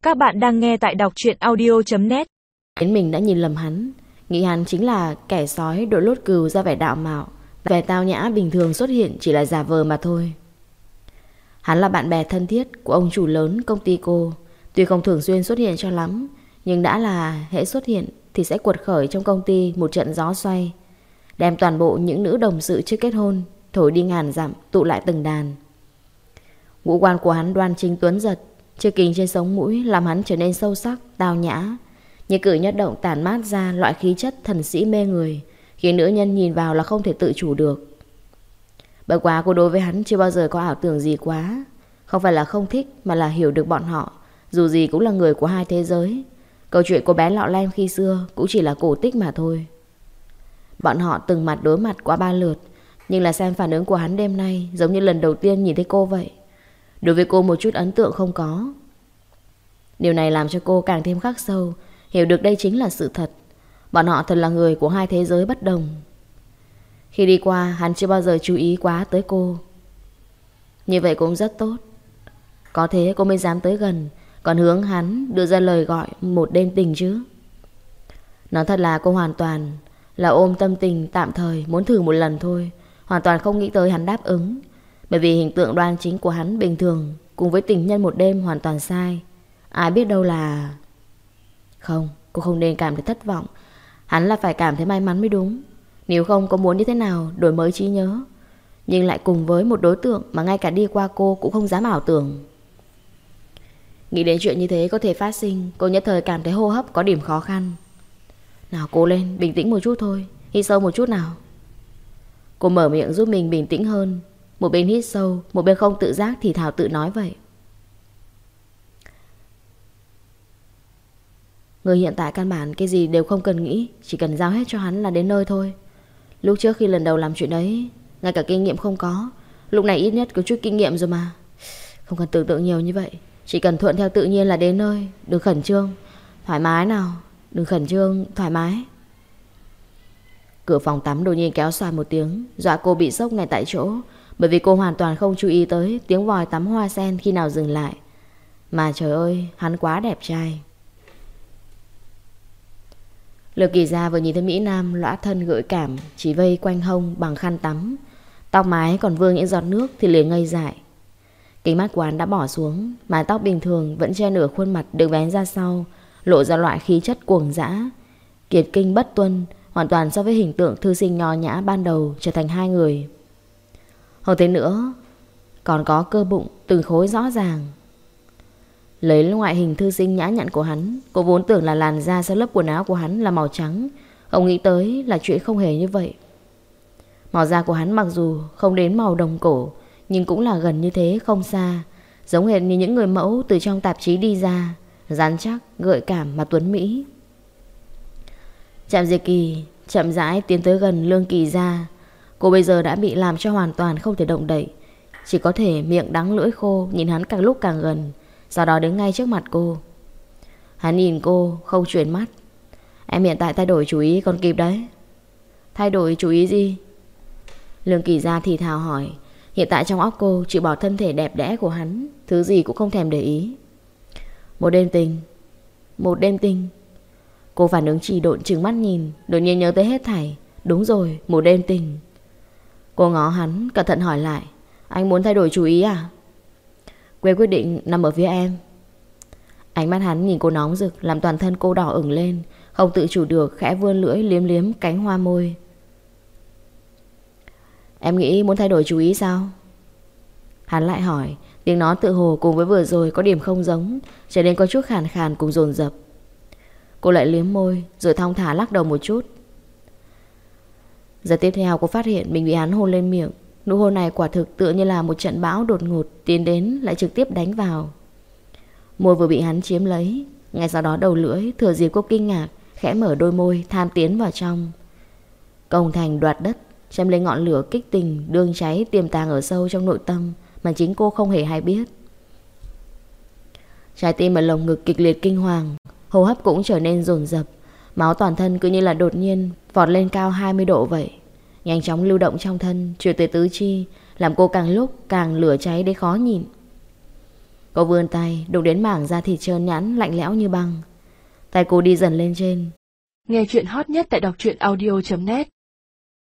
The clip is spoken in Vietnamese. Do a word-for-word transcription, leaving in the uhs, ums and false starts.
Các bạn đang nghe tại đọc truyện audio chấm net. Đến mình đã nhìn lầm hắn, nghĩ hắn chính là kẻ sói đội lốt cừu ra vẻ đạo mạo, vẻ tao nhã bình thường xuất hiện chỉ là giả vờ mà thôi. Hắn là bạn bè thân thiết của ông chủ lớn công ty cô, tuy không thường xuyên xuất hiện cho lắm, nhưng đã là hễ xuất hiện thì sẽ quật khởi trong công ty một trận gió xoay, đem toàn bộ những nữ đồng sự chưa kết hôn thổi đi ngàn dặm, tụ lại từng đàn. Ngũ quan của hắn đoan chính tuấn giật, chiếc kính trên sống mũi làm hắn trở nên sâu sắc, tao nhã, như cử nhất động tản mát ra loại khí chất thần sĩ mê người, khiến nữ nhân nhìn vào là không thể tự chủ được. Bởi quá cô đối với hắn chưa bao giờ có ảo tưởng gì quá, không phải là không thích mà là hiểu được bọn họ, dù gì cũng là người của hai thế giới. Câu chuyện cô bé lọ lem khi xưa cũng chỉ là cổ tích mà thôi. Bọn họ từng mặt đối mặt qua ba lượt, nhưng là xem phản ứng của hắn đêm nay giống như lần đầu tiên nhìn thấy cô vậy. Đối với cô một chút ấn tượng không có. Điều này làm cho cô càng thêm khắc sâu, hiểu được đây chính là sự thật. Bọn họ thật là người của hai thế giới bất đồng. Khi đi qua, hắn chưa bao giờ chú ý quá tới cô. Như vậy cũng rất tốt. Có thế cô mới dám tới gần, còn hướng hắn đưa ra lời gọi một đêm tình chứ. Nói thật là cô hoàn toàn là ôm tâm tình tạm thời muốn thử một lần thôi, hoàn toàn không nghĩ tới hắn đáp ứng. Bởi vì hình tượng đoan chính của hắn bình thường cùng với tình nhân một đêm hoàn toàn sai. Ai biết đâu là... Không, cô không nên cảm thấy thất vọng. Hắn là phải cảm thấy may mắn mới đúng. Nếu không có muốn như thế nào đổi mới trí nhớ, nhưng lại cùng với một đối tượng mà ngay cả đi qua cô cũng không dám ảo tưởng. Nghĩ đến chuyện như thế có thể phát sinh, cô nhất thời cảm thấy hô hấp có điểm khó khăn. Nào cố lên, bình tĩnh một chút thôi. Hít sâu một chút nào. Cô mở miệng giúp mình bình tĩnh hơn. Một bên hít sâu, một bên không tự giác thì thào tự nói vậy. Người hiện tại căn bản cái gì đều không cần nghĩ, chỉ cần giao hết cho hắn là đến nơi thôi. Lúc trước khi lần đầu làm chuyện đấy, ngay cả kinh nghiệm không có, lúc này ít nhất có chút kinh nghiệm rồi mà. Không cần tưởng tượng nhiều như vậy, chỉ cần thuận theo tự nhiên là đến nơi. Đừng khẩn trương, thoải mái nào. Đừng khẩn trương, thoải mái. Cửa phòng tắm đột nhiên kéo xoài một tiếng, dọa cô bị sốc ngay tại chỗ. Bởi vì cô hoàn toàn không chú ý tới tiếng vòi tắm hoa sen khi nào dừng lại. Mà trời ơi, hắn quá đẹp trai. Lược Kỳ Gia vừa nhìn thấy Mỹ Nam lõa thân gợi cảm, chỉ vây quanh hông bằng khăn tắm, tóc mái còn vương những giọt nước thì liền ngây dại. Kính mắt của hắn đã bỏ xuống, mái tóc bình thường vẫn che nửa khuôn mặt được vén ra sau, lộ ra loại khí chất cuồng dã, kiệt kinh bất tuân, hoàn toàn so với hình tượng thư sinh nho nhã ban đầu trở thành hai người. Hơn thế nữa, còn có cơ bụng từng khối rõ ràng. Lấy ngoại hình thư sinh nhã nhặn của hắn, cô vốn tưởng là làn da sau lớp quần áo của hắn là màu trắng, không nghĩ tới là chuyện không hề như vậy. Màu da của hắn mặc dù không đến màu đồng cổ, nhưng cũng là gần như thế không xa, giống hệt như những người mẫu từ trong tạp chí đi ra, rắn chắc, gợi cảm mà tuấn mỹ. Trạm Diệt Kỳ chậm rãi tiến tới gần Lương Kỳ Gia. Cô bây giờ đã bị làm cho hoàn toàn không thể động đậy, chỉ có thể miệng đắng lưỡi khô nhìn hắn càng lúc càng gần, sau đó đứng ngay trước mặt cô. Hắn nhìn cô không chuyển mắt. Em hiện tại thay đổi chủ ý còn kịp đấy. Thay đổi chủ ý gì? Lương Kỳ Gia thì thào hỏi. Hiện tại trong óc cô trừ bỏ thân thể đẹp đẽ của hắn, thứ gì cũng không thèm để ý. Một đêm tình. Một đêm tình. Cô phản ứng trì độn trừng mắt nhìn, đột nhiên nhớ tới hết thảy. Đúng rồi, một đêm tình. Cô ngó hắn, cẩn thận hỏi lại. Anh muốn thay đổi chủ ý à? Quyền quyết định nằm ở phía em. Ánh mắt hắn nhìn cô nóng rực, làm toàn thân cô đỏ ửng lên, không tự chủ được khẽ vươn lưỡi liếm liếm cánh hoa môi. Em nghĩ muốn thay đổi chủ ý sao? Hắn lại hỏi, tiếng nói tự hồ cùng với vừa rồi có điểm không giống, trở nên có chút khàn khàn cùng dồn dập. Cô lại liếm môi, rồi thong thả lắc đầu một chút. Giờ tiếp theo cô phát hiện mình bị hắn hôn lên miệng. Nụ hôn này quả thực tựa như là một trận bão đột ngột tiến đến lại trực tiếp đánh vào. Môi vừa bị hắn chiếm lấy, ngay sau đó đầu lưỡi thừa dịp cô kinh ngạc, khẽ mở đôi môi tham tiến vào trong. Công thành đoạt đất, châm lên ngọn lửa kích tình đương cháy tiềm tàng ở sâu trong nội tâm mà chính cô không hề hay biết. Trái tim ở lồng ngực kịch liệt kinh hoàng, hô hấp cũng trở nên dồn dập, máu toàn thân cứ như là đột nhiên vọt lên cao hai mươi độ vậy, nhanh chóng lưu động trong thân, truyền tới tứ chi, làm cô càng lúc càng lửa cháy đến khó nhịn. Cậu vươn tay đụng đến mảng da thịt trơn nhẵn lạnh lẽo như băng. Tay cô đi dần lên trên. Nghe chuyện hot nhất tại đọc truyện audio chấm net.